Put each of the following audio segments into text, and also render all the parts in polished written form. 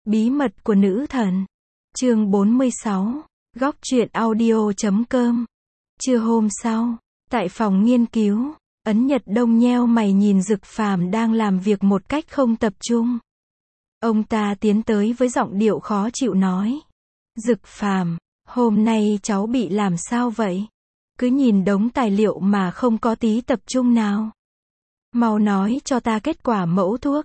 Bí mật của nữ thần. Chương 46. Góc truyện audio.com. Trưa hôm sau, tại phòng nghiên cứu, Ấn Nhật Đông nheo mày nhìn Dực Phàm đang làm việc một cách không tập trung. Ông ta tiến tới với giọng điệu khó chịu nói: Dực Phàm, hôm nay cháu bị làm sao vậy? Cứ nhìn đống tài liệu mà không có tí tập trung nào. Mau nói cho ta kết quả mẫu thuốc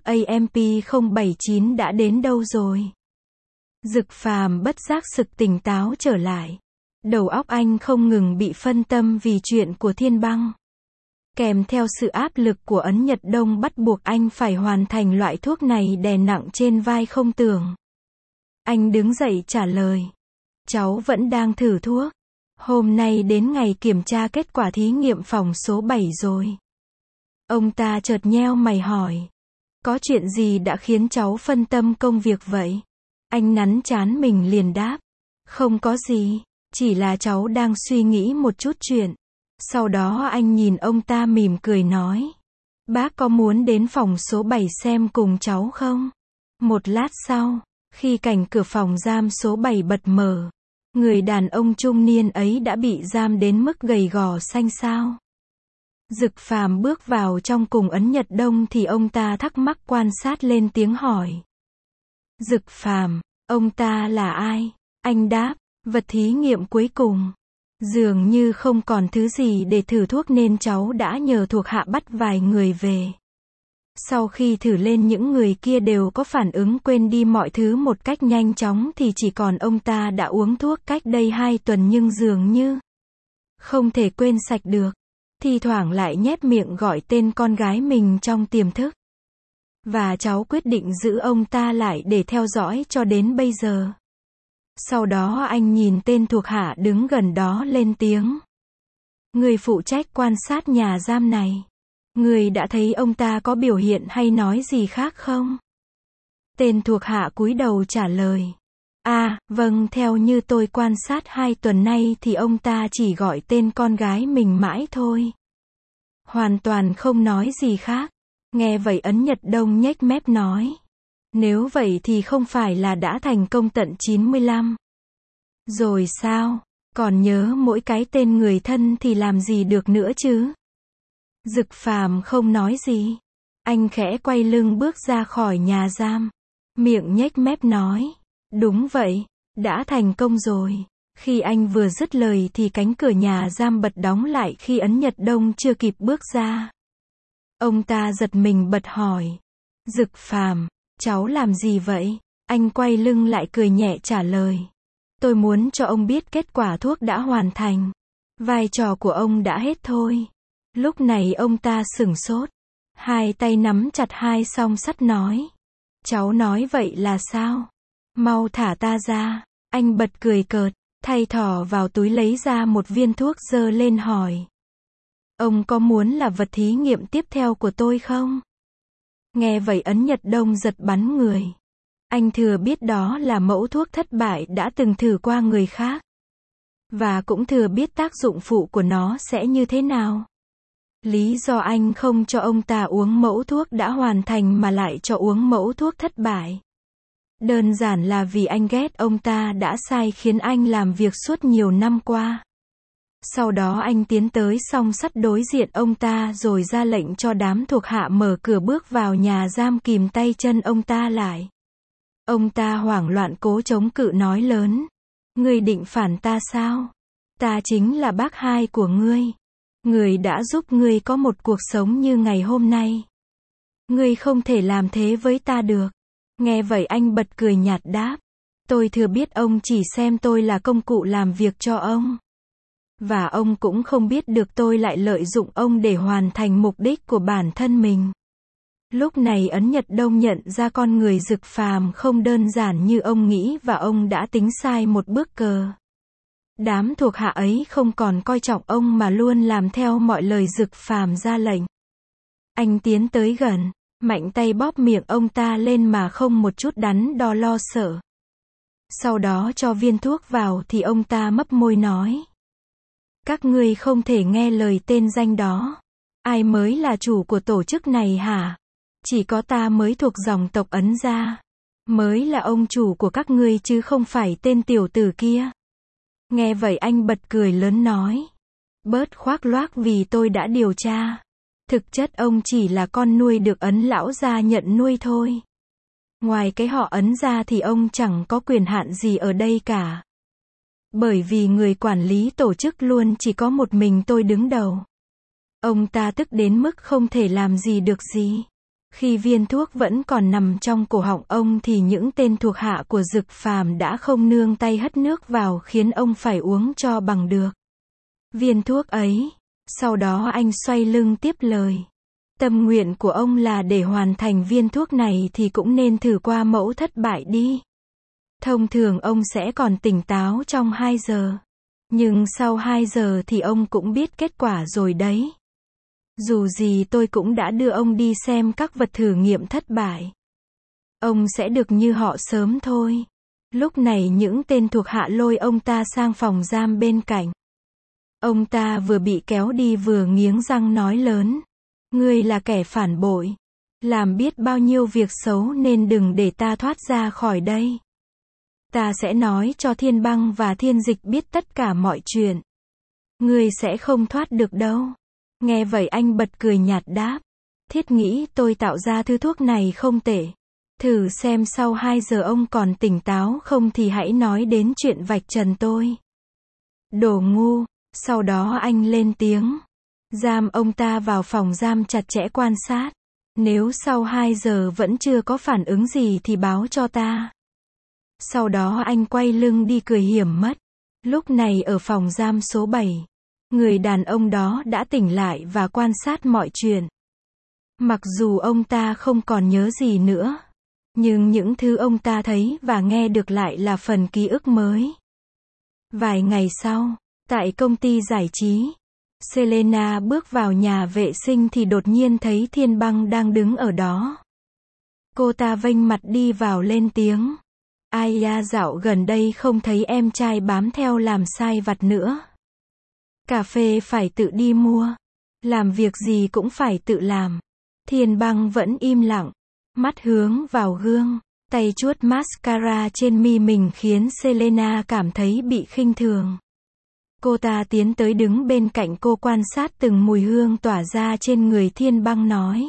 AMP079 đã đến đâu rồi? Dực Phàm bất giác sực tỉnh táo trở lại. Đầu óc anh không ngừng bị phân tâm vì chuyện của Thiên Băng. Kèm theo sự áp lực của Ấn Nhật Đông bắt buộc anh phải hoàn thành loại thuốc này đè nặng trên vai không tưởng. Anh đứng dậy trả lời: cháu vẫn đang thử thuốc. Hôm nay đến ngày kiểm tra kết quả thí nghiệm phòng số 7 rồi. Ông ta chợt nheo mày hỏi: có chuyện gì đã khiến cháu phân tâm công việc vậy? Anh nắn trán mình liền đáp: không có gì, chỉ là cháu đang suy nghĩ một chút chuyện. Sau đó anh nhìn ông ta mỉm cười nói: bác có muốn đến phòng số 7 xem cùng cháu không? Một lát sau, khi cảnh cửa phòng giam số 7 bật mở, người đàn ông trung niên ấy đã bị giam đến mức gầy gò xanh xao. Dực Phàm bước vào trong cùng Ấn Nhật Đông thì ông ta thắc mắc quan sát lên tiếng hỏi: Dực Phàm, ông ta là ai? Anh đáp: vật thí nghiệm cuối cùng. Dường như không còn thứ gì để thử thuốc nên cháu đã nhờ thuộc hạ bắt vài người về. Sau khi thử lên những người kia đều có phản ứng quên đi mọi thứ một cách nhanh chóng thì chỉ còn ông ta đã uống thuốc cách đây 2 tuần nhưng dường như không thể quên sạch được. Thi thoảng lại nhếch miệng gọi tên con gái mình trong tiềm thức. Và cháu quyết định giữ ông ta lại để theo dõi cho đến bây giờ. Sau đó anh nhìn tên thuộc hạ đứng gần đó lên tiếng: người phụ trách quan sát nhà giam này. Người đã thấy ông ta có biểu hiện hay nói gì khác không? Tên thuộc hạ cúi đầu trả lời: vâng, theo như tôi quan sát 2 tuần nay thì ông ta chỉ gọi tên con gái mình mãi thôi. Hoàn toàn không nói gì khác. Nghe vậy Ấn Nhật Đông nhếch mép nói: nếu vậy thì không phải là đã thành công tận 95 rồi sao? Còn nhớ mỗi cái tên người thân thì làm gì được nữa chứ? Dực Phàm không nói gì. Anh khẽ quay lưng bước ra khỏi nhà giam. Miệng nhếch mép nói: đúng vậy, đã thành công rồi. Khi anh vừa dứt lời thì cánh cửa nhà giam bật đóng lại khi Ấn Nhật Đông chưa kịp bước ra. Ông ta giật mình bật hỏi: Dực Phàm, cháu làm gì vậy? Anh quay lưng lại cười nhẹ trả lời: tôi muốn cho ông biết kết quả thuốc đã hoàn thành. Vai trò của ông đã hết thôi. Lúc này ông ta sửng sốt. Hai tay nắm chặt hai song sắt nói: cháu nói vậy là sao? Mau thả ta ra. Anh bật cười cợt, thay thỏ vào túi lấy ra một viên thuốc giơ lên hỏi: ông có muốn là vật thí nghiệm tiếp theo của tôi không? Nghe vậy Ấn Nhật Đông giật bắn người. Anh thừa biết đó là mẫu thuốc thất bại đã từng thử qua người khác. Và cũng thừa biết tác dụng phụ của nó sẽ như thế nào. Lý do anh không cho ông ta uống mẫu thuốc đã hoàn thành mà lại cho uống mẫu thuốc thất bại. Đơn giản là vì anh ghét ông ta đã sai khiến anh làm việc suốt nhiều năm qua. Sau đó anh tiến tới song sắt đối diện ông ta rồi ra lệnh cho đám thuộc hạ mở cửa bước vào nhà giam kìm tay chân ông ta lại. Ông ta hoảng loạn cố chống cự nói lớn: ngươi định phản ta sao? Ta chính là bác hai của ngươi. Người đã giúp ngươi có một cuộc sống như ngày hôm nay. Ngươi không thể làm thế với ta được. Nghe vậy anh bật cười nhạt đáp: tôi thừa biết ông chỉ xem tôi là công cụ làm việc cho ông. Và ông cũng không biết được tôi lại lợi dụng ông để hoàn thành mục đích của bản thân mình. Lúc này Ấn Nhật Đông nhận ra con người Dực Phàm không đơn giản như ông nghĩ và ông đã tính sai một bước cờ. Đám thuộc hạ ấy không còn coi trọng ông mà luôn làm theo mọi lời Dực Phàm ra lệnh. Anh tiến tới gần, mạnh tay bóp miệng ông ta lên mà không một chút đắn đo lo sợ. Sau đó cho viên thuốc vào thì ông ta mấp môi nói: các ngươi không thể nghe lời tên danh đó. Ai mới là chủ của tổ chức này hả? Chỉ có ta mới thuộc dòng tộc Ấn gia. Mới là ông chủ của các ngươi chứ không phải tên tiểu tử kia. Nghe vậy anh bật cười lớn nói. Bớt khoác loác vì tôi đã điều tra. Thực chất ông chỉ là con nuôi được Ấn lão gia nhận nuôi thôi. Ngoài cái họ Ấn ra thì ông chẳng có quyền hạn gì ở đây cả. Bởi vì người quản lý tổ chức luôn chỉ có một mình tôi đứng đầu. Ông ta tức đến mức không thể làm gì được gì. Khi viên thuốc vẫn còn nằm trong cổ họng ông thì những tên thuộc hạ của Dực Phàm đã không nương tay hất nước vào khiến ông phải uống cho bằng được viên thuốc ấy. Sau đó anh xoay lưng tiếp lời. Tâm nguyện của ông là để hoàn thành viên thuốc này thì cũng nên thử qua mẫu thất bại đi. Thông thường ông sẽ còn tỉnh táo trong 2 giờ. Nhưng sau 2 giờ thì ông cũng biết kết quả rồi đấy. Dù gì tôi cũng đã đưa ông đi xem các vật thử nghiệm thất bại. Ông sẽ được như họ sớm thôi. Lúc này những tên thuộc hạ lôi ông ta sang phòng giam bên cạnh. Ông ta vừa bị kéo đi vừa nghiến răng nói lớn. Ngươi là kẻ phản bội. Làm biết bao nhiêu việc xấu nên đừng để ta thoát ra khỏi đây. Ta sẽ nói cho Thiên Băng và Thiên Dịch biết tất cả mọi chuyện. Ngươi sẽ không thoát được đâu. Nghe vậy anh bật cười nhạt đáp. Thiết nghĩ tôi tạo ra thứ thuốc này không tệ. Thử xem sau 2 giờ ông còn tỉnh táo không thì hãy nói đến chuyện vạch trần tôi. Đồ ngu. Sau đó anh lên tiếng. Giam ông ta vào phòng giam chặt chẽ quan sát. Nếu sau 2 giờ vẫn chưa có phản ứng gì thì báo cho ta. Sau đó anh quay lưng đi cười hiểm mất. Lúc này ở phòng giam số 7. Người đàn ông đó đã tỉnh lại và quan sát mọi chuyện. Mặc dù ông ta không còn nhớ gì nữa. Nhưng những thứ ông ta thấy và nghe được lại là phần ký ức mới. Vài ngày sau, tại công ty giải trí, Selena bước vào nhà vệ sinh thì đột nhiên thấy Thiên Băng đang đứng ở đó. Cô ta vênh mặt đi vào lên tiếng. Ai da dạo gần đây không thấy em trai bám theo làm sai vặt nữa. Cà phê phải tự đi mua. Làm việc gì cũng phải tự làm. Thiên Băng vẫn im lặng. Mắt hướng vào gương. Tay chuốt mascara trên mi mình khiến Selena cảm thấy bị khinh thường. Cô ta tiến tới đứng bên cạnh cô quan sát từng mùi hương tỏa ra trên người Thiên Băng nói.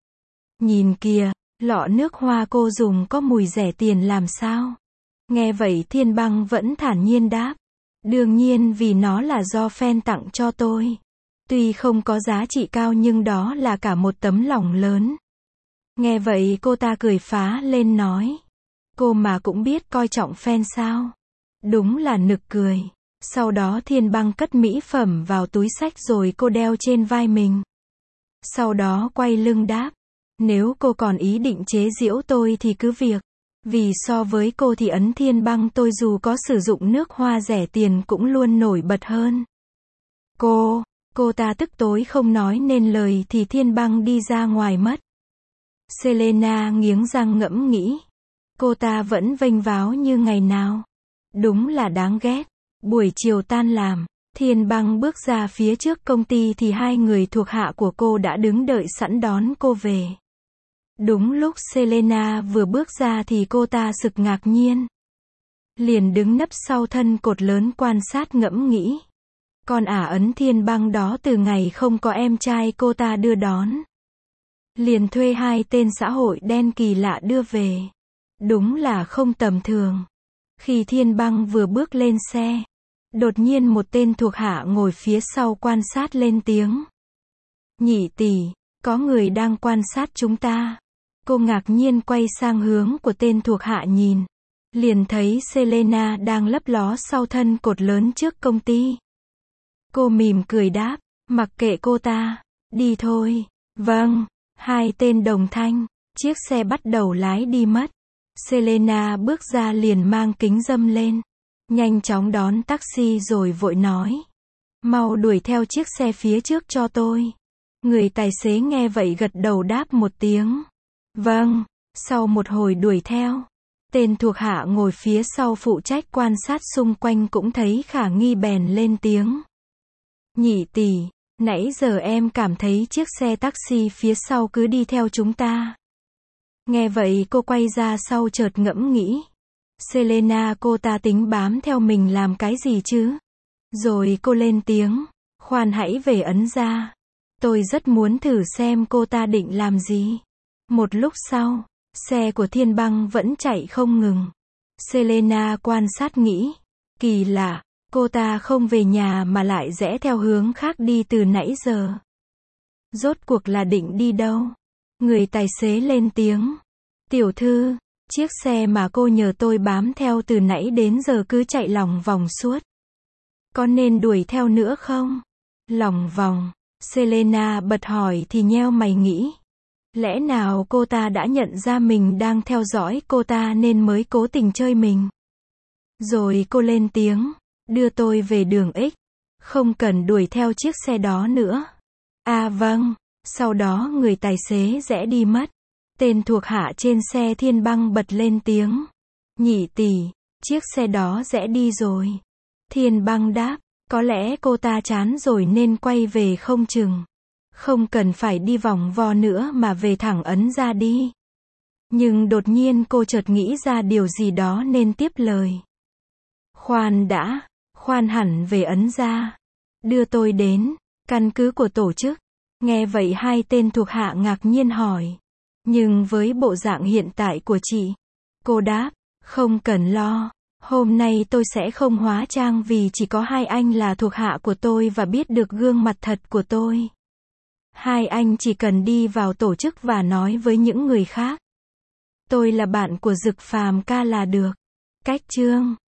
Nhìn kìa, lọ nước hoa cô dùng có mùi rẻ tiền làm sao? Nghe vậy Thiên Băng vẫn thản nhiên đáp. Đương nhiên vì nó là do fan tặng cho tôi. Tuy không có giá trị cao nhưng đó là cả một tấm lòng lớn. Nghe vậy cô ta cười phá lên nói. Cô mà cũng biết coi trọng fan sao? Đúng là nực cười. Sau đó Thiên Băng cất mỹ phẩm vào túi xách rồi cô đeo trên vai mình. Sau đó quay lưng đáp. Nếu cô còn ý định chế giễu tôi thì cứ việc. Vì so với cô thì Ấn Thiên Băng tôi dù có sử dụng nước hoa rẻ tiền cũng luôn nổi bật hơn. Cô ta tức tối không nói nên lời thì Thiên Băng đi ra ngoài mất. Selena nghiến răng ngẫm nghĩ. Cô ta vẫn vênh váo như ngày nào. Đúng là đáng ghét. Buổi chiều tan làm, Thiên Băng bước ra phía trước công ty thì 2 người thuộc hạ của cô đã đứng đợi sẵn đón cô về. Đúng lúc Selena vừa bước ra thì cô ta sực ngạc nhiên. Liền đứng nấp sau thân cột lớn quan sát ngẫm nghĩ. Con ả Ấn Thiên Băng đó từ ngày không có em trai cô ta đưa đón. Liền thuê 2 tên xã hội đen kỳ lạ đưa về. Đúng là không tầm thường. Khi Thiên Băng vừa bước lên xe, đột nhiên một tên thuộc hạ ngồi phía sau quan sát lên tiếng. Nhị tỷ, có người đang quan sát chúng ta. Cô ngạc nhiên quay sang hướng của tên thuộc hạ nhìn. Liền thấy Selena đang lấp ló sau thân cột lớn trước công ty. Cô mỉm cười đáp, mặc kệ cô ta, đi thôi. Vâng, 2 tên đồng thanh, chiếc xe bắt đầu lái đi mất. Selena bước ra liền mang kính râm lên. Nhanh chóng đón taxi rồi vội nói. Mau đuổi theo chiếc xe phía trước cho tôi. Người tài xế nghe vậy gật đầu đáp một tiếng. Vâng, sau một hồi đuổi theo. Tên thuộc hạ ngồi phía sau phụ trách quan sát xung quanh cũng thấy khả nghi bèn lên tiếng. Nhị tỷ, nãy giờ em cảm thấy chiếc xe taxi phía sau cứ đi theo chúng ta. Nghe vậy cô quay ra sau chợt ngẫm nghĩ. Selena cô ta tính bám theo mình làm cái gì chứ? Rồi cô lên tiếng. Khoan hãy về ấn ra. Tôi rất muốn thử xem cô ta định làm gì. Một lúc sau, xe của Thiên Băng vẫn chạy không ngừng. Selena quan sát nghĩ. Kỳ lạ, cô ta không về nhà mà lại rẽ theo hướng khác đi từ nãy giờ. Rốt cuộc là định đi đâu? Người tài xế lên tiếng. Tiểu thư, chiếc xe mà cô nhờ tôi bám theo từ nãy đến giờ cứ chạy lòng vòng suốt. Có nên đuổi theo nữa không? Lòng vòng, Selena bật hỏi thì nheo mày nghĩ. Lẽ nào cô ta đã nhận ra mình đang theo dõi cô ta nên mới cố tình chơi mình? Rồi cô lên tiếng. Đưa tôi về đường X. Không cần đuổi theo chiếc xe đó nữa. À vâng. Sau đó người tài xế rẽ đi mất. Tên thuộc hạ trên xe Thiên Băng bật lên tiếng. Nhị tỷ, chiếc xe đó rẽ đi rồi. Thiên Băng đáp. Có lẽ cô ta chán rồi nên quay về không chừng. Không cần phải đi vòng vo nữa mà về thẳng ấn ra đi. Nhưng đột nhiên cô chợt nghĩ ra điều gì đó nên tiếp lời. Khoan đã, khoan hẳn về ấn ra. Đưa tôi đến căn cứ của tổ chức. Nghe vậy hai tên thuộc hạ ngạc nhiên hỏi. Nhưng với bộ dạng hiện tại của chị, cô đáp, không cần lo. Hôm nay tôi sẽ không hóa trang vì chỉ có hai anh là thuộc hạ của tôi và biết được gương mặt thật của tôi. Hai anh chỉ cần đi vào tổ chức và nói với những người khác. Tôi là bạn của Dực Phàm ca là được. Cách chương